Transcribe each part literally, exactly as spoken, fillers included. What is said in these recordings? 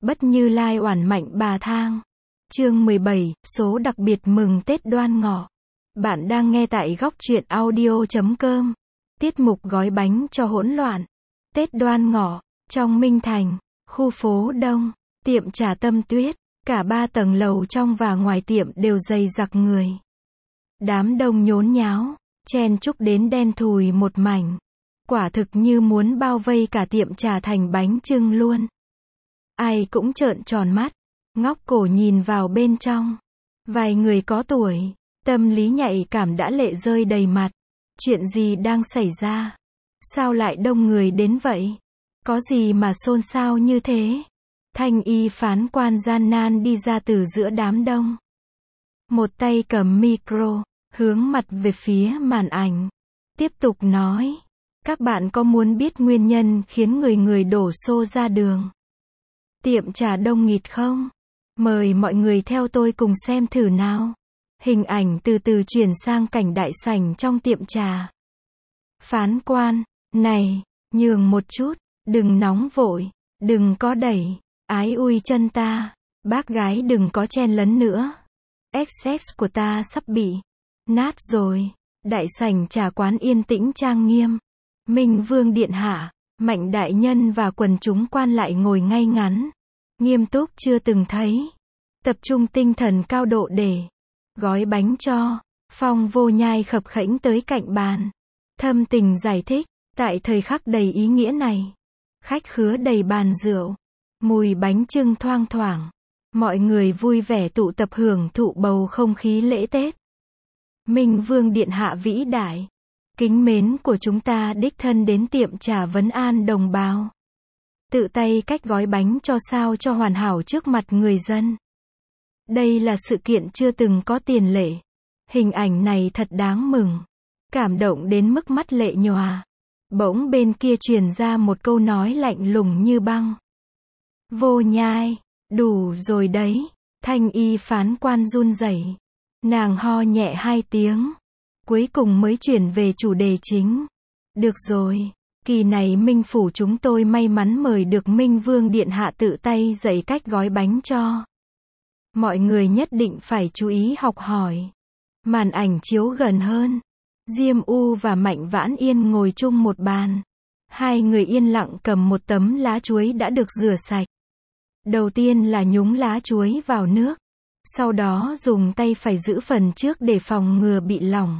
Bất Như Lai oản mạnh bà thang. Chương mười bảy, số đặc biệt mừng Tết Đoan Ngọ. Bạn đang nghe tại góc truyện audio chấm com. Tiết mục gói bánh cho hỗn loạn. Tết Đoan Ngọ, trong Minh Thành, khu phố Đông, tiệm trà Tâm Tuyết, cả ba tầng lầu trong và ngoài tiệm đều dày đặc người. Đám đông nhốn nháo, chen chúc đến đen thùi một mảnh. Quả thực như muốn bao vây cả tiệm trà thành bánh chưng luôn. Ai cũng trợn tròn mắt, ngóc cổ nhìn vào bên trong. Vài người có tuổi, tâm lý nhạy cảm đã lệ rơi đầy mặt. Chuyện gì đang xảy ra? Sao lại đông người đến vậy? Có gì mà xôn xao như thế? Thanh y phán quan gian nan đi ra từ giữa đám đông. Một tay cầm micro, hướng mặt về phía màn ảnh. Tiếp tục nói. Các bạn có muốn biết nguyên nhân khiến người người đổ xô ra đường? Tiệm trà đông nghịt không? Mời mọi người theo tôi cùng xem thử nào. Hình ảnh từ từ chuyển sang cảnh đại sảnh trong tiệm trà. Phán quan, này, nhường một chút, đừng nóng vội, đừng có đẩy, ái ui chân ta, bác gái đừng có chen lấn nữa. ích ét của ta sắp bị nát rồi. Đại sảnh trà quán yên tĩnh trang nghiêm. Minh Vương Điện Hạ, Mạnh Đại Nhân và quần chúng quan lại ngồi ngay ngắn. Nghiêm túc chưa từng thấy. Tập trung tinh thần cao độ để gói bánh cho. Phong Vô Nhai khập khễnh tới cạnh bàn. Thâm tình giải thích, tại thời khắc đầy ý nghĩa này. Khách khứa đầy bàn rượu. Mùi bánh chưng thoang thoảng. Mọi người vui vẻ tụ tập hưởng thụ bầu không khí lễ Tết. Minh Vương Điện Hạ vĩ đại. Kính mến của chúng ta đích thân đến tiệm trà vấn an đồng bào. Tự tay cách gói bánh cho sao cho hoàn hảo trước mặt người dân. Đây là sự kiện chưa từng có tiền lệ. Hình ảnh này thật đáng mừng. Cảm động đến mức mắt lệ nhòa. Bỗng bên kia truyền ra một câu nói lạnh lùng như băng. Vô Nhai, đủ rồi đấy. Thanh y phán quan run rẩy. Nàng ho nhẹ hai tiếng. Cuối cùng mới chuyển về chủ đề chính. Được rồi, kỳ này Minh Phủ chúng tôi may mắn mời được Minh Vương Điện Hạ tự tay dạy cách gói bánh cho. Mọi người nhất định phải chú ý học hỏi. Màn ảnh chiếu gần hơn. Diêm U và Mạnh Vãn Yên ngồi chung một bàn. Hai người yên lặng cầm một tấm lá chuối đã được rửa sạch. Đầu tiên là nhúng lá chuối vào nước. Sau đó dùng tay phải giữ phần trước để phòng ngừa bị lỏng.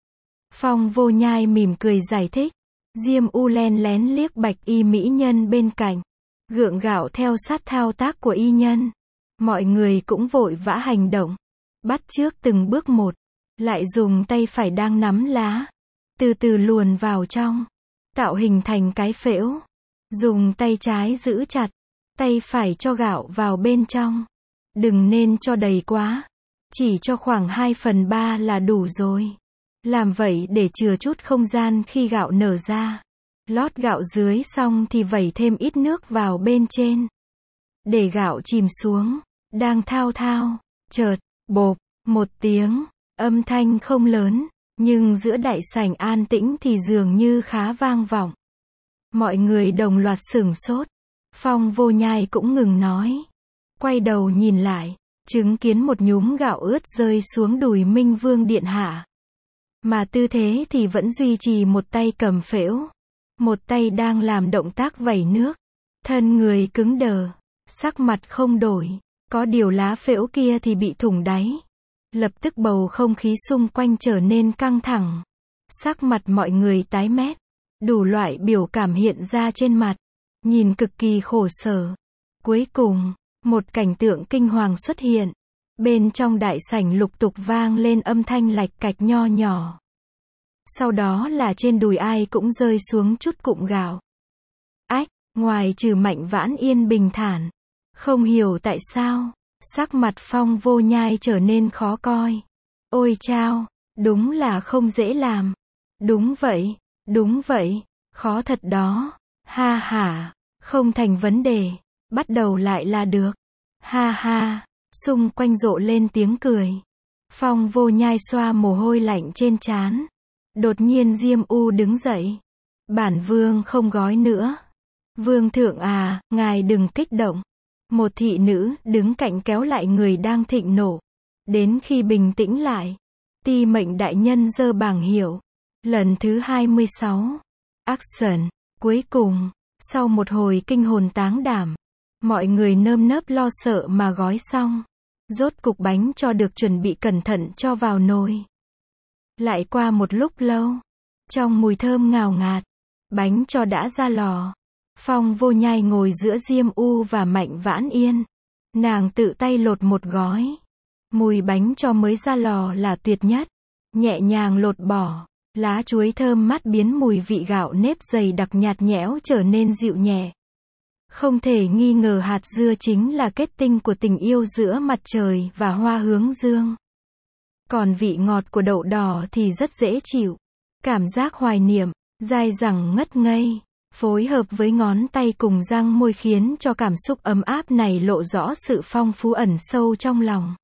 Phong Vô Nhai mỉm cười giải thích. Diêm U len lén liếc Bạch y mỹ nhân bên cạnh. Gượng gạo theo sát thao tác của y nhân. Mọi người cũng vội vã hành động. Bắt chước từng bước một. Lại dùng tay phải đang nắm lá. Từ từ luồn vào trong. Tạo hình thành cái phễu. Dùng tay trái giữ chặt. Tay phải cho gạo vào bên trong. Đừng nên cho đầy quá. Chỉ cho khoảng hai phần ba là đủ rồi. Làm vậy để chừa chút không gian khi gạo nở ra. Lót gạo dưới xong thì vẩy thêm ít nước vào bên trên. Để gạo chìm xuống. Đang thao thao. Chợt, bộp, một tiếng. Âm thanh không lớn. Nhưng giữa đại sảnh an tĩnh thì dường như khá vang vọng. Mọi người đồng loạt sửng sốt. Phong Vô Nhai cũng ngừng nói. Quay đầu nhìn lại. Chứng kiến một nhúm gạo ướt rơi xuống đùi Minh Vương Điện Hạ. Mà tư thế thì vẫn duy trì một tay cầm phễu. Một tay đang làm động tác vẩy nước. Thân người cứng đờ. Sắc mặt không đổi. Có điều lá phễu kia thì bị thủng đáy. Lập tức bầu không khí xung quanh trở nên căng thẳng. Sắc mặt mọi người tái mét. Đủ loại biểu cảm hiện ra trên mặt. Nhìn cực kỳ khổ sở. Cuối cùng, một cảnh tượng kinh hoàng xuất hiện. Bên trong đại sảnh lục tục vang lên âm thanh lạch cạch nho nhỏ. Sau đó là trên đùi ai cũng rơi xuống chút cụm gạo. Ách, ngoài trừ Mạnh Vãn Yên bình thản. Không hiểu tại sao, sắc mặt Phong Vô Nhai trở nên khó coi. Ôi chao, đúng là không dễ làm. Đúng vậy, đúng vậy, khó thật đó. Ha ha, không thành vấn đề, bắt đầu lại là được. Ha ha, xung quanh rộ lên tiếng cười. Phong Vô Nhai xoa mồ hôi lạnh trên trán. Đột nhiên Diêm U đứng dậy. Bản vương không gói nữa. Vương thượng à, ngài đừng kích động. Một thị nữ đứng cạnh kéo lại người đang thịnh nộ. Đến khi bình tĩnh lại, Ti mệnh đại nhân giơ bảng hiệu. Lần thứ hai mươi sáu. Action. Cuối cùng, sau một hồi kinh hồn táng đảm, mọi người nơm nớp lo sợ mà gói xong. Rốt cục bánh cho được chuẩn bị cẩn thận cho vào nồi. Lại qua một lúc lâu, trong mùi thơm ngào ngạt, bánh cho đã ra lò. Phong Vô Nhai ngồi giữa Diêm U và Mạnh Vãn Yên. Nàng tự tay lột một gói. Mùi bánh cho mới ra lò là tuyệt nhất. Nhẹ nhàng lột bỏ, lá chuối thơm mát biến mùi vị gạo nếp dày đặc nhạt nhẽo trở nên dịu nhẹ. Không thể nghi ngờ hạt dưa chính là kết tinh của tình yêu giữa mặt trời và hoa hướng dương. Còn vị ngọt của đậu đỏ thì rất dễ chịu. Cảm giác hoài niệm, dai dẳng ngất ngây, phối hợp với ngón tay cùng răng môi khiến cho cảm xúc ấm áp này lộ rõ sự phong phú ẩn sâu trong lòng.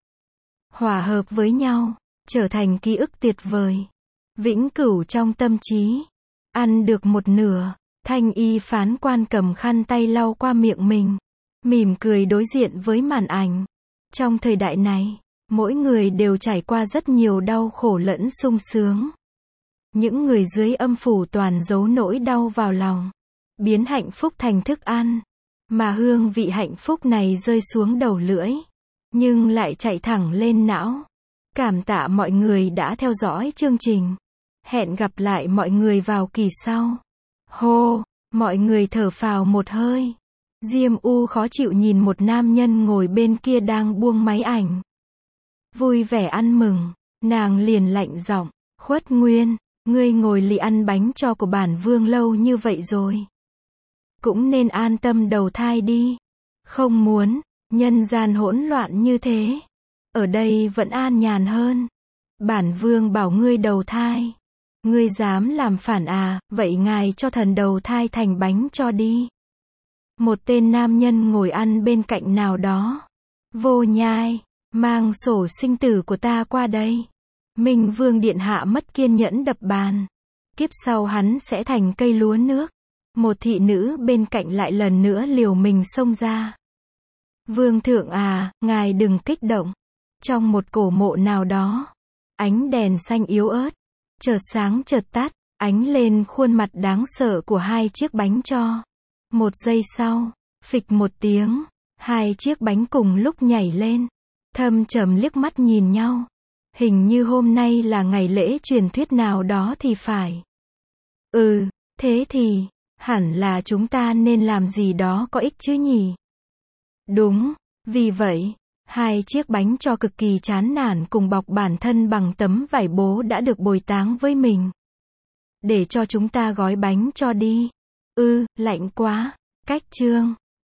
Hòa hợp với nhau, trở thành ký ức tuyệt vời. Vĩnh cửu trong tâm trí. Ăn được một nửa, Thanh y phán quan cầm khăn tay lau qua miệng mình. Mỉm cười đối diện với màn ảnh. Trong thời đại này, mỗi người đều trải qua rất nhiều đau khổ lẫn sung sướng. Những người dưới âm phủ toàn giấu nỗi đau vào lòng, biến hạnh phúc thành thức ăn. Mà hương vị hạnh phúc này rơi xuống đầu lưỡi, nhưng lại chạy thẳng lên não. Cảm tạ mọi người đã theo dõi chương trình. Hẹn gặp lại mọi người vào kỳ sau. Hô, mọi người thở phào một hơi. Diêm U khó chịu nhìn một nam nhân ngồi bên kia đang buông máy ảnh. Vui vẻ ăn mừng, nàng liền lạnh giọng, Khuất Nguyên, ngươi ngồi lì ăn bánh cho của bản vương lâu như vậy rồi. Cũng nên an tâm đầu thai đi. Không muốn, nhân gian hỗn loạn như thế. Ở đây vẫn an nhàn hơn. Bản vương bảo ngươi đầu thai. Ngươi dám làm phản à, vậy ngài cho thần đầu thai thành bánh cho đi. Một tên nam nhân ngồi ăn bên cạnh nào đó. Vô Nhai, mang sổ sinh tử của ta qua đây. Minh Vương điện hạ mất kiên nhẫn đập bàn. Kiếp sau hắn sẽ thành cây lúa nước. Một thị nữ bên cạnh lại lần nữa liều mình xông ra. Vương thượng à, ngài đừng kích động. Trong một cổ mộ nào đó, ánh đèn xanh yếu ớt, chợt sáng chợt tắt, ánh lên khuôn mặt đáng sợ của hai chiếc bánh tro. Một giây sau, phịch một tiếng, hai chiếc bánh cùng lúc nhảy lên. Thâm trầm liếc mắt nhìn nhau. Hình như hôm nay là ngày lễ truyền thuyết nào đó thì phải. Ừ, thế thì, hẳn là chúng ta nên làm gì đó có ích chứ nhỉ? Đúng, vì vậy, hai chiếc bánh tro cực kỳ chán nản cùng bọc bản thân bằng tấm vải bố đã được bồi táng với mình. Để cho chúng ta gói bánh cho đi. Ừ, lạnh quá. Cách chương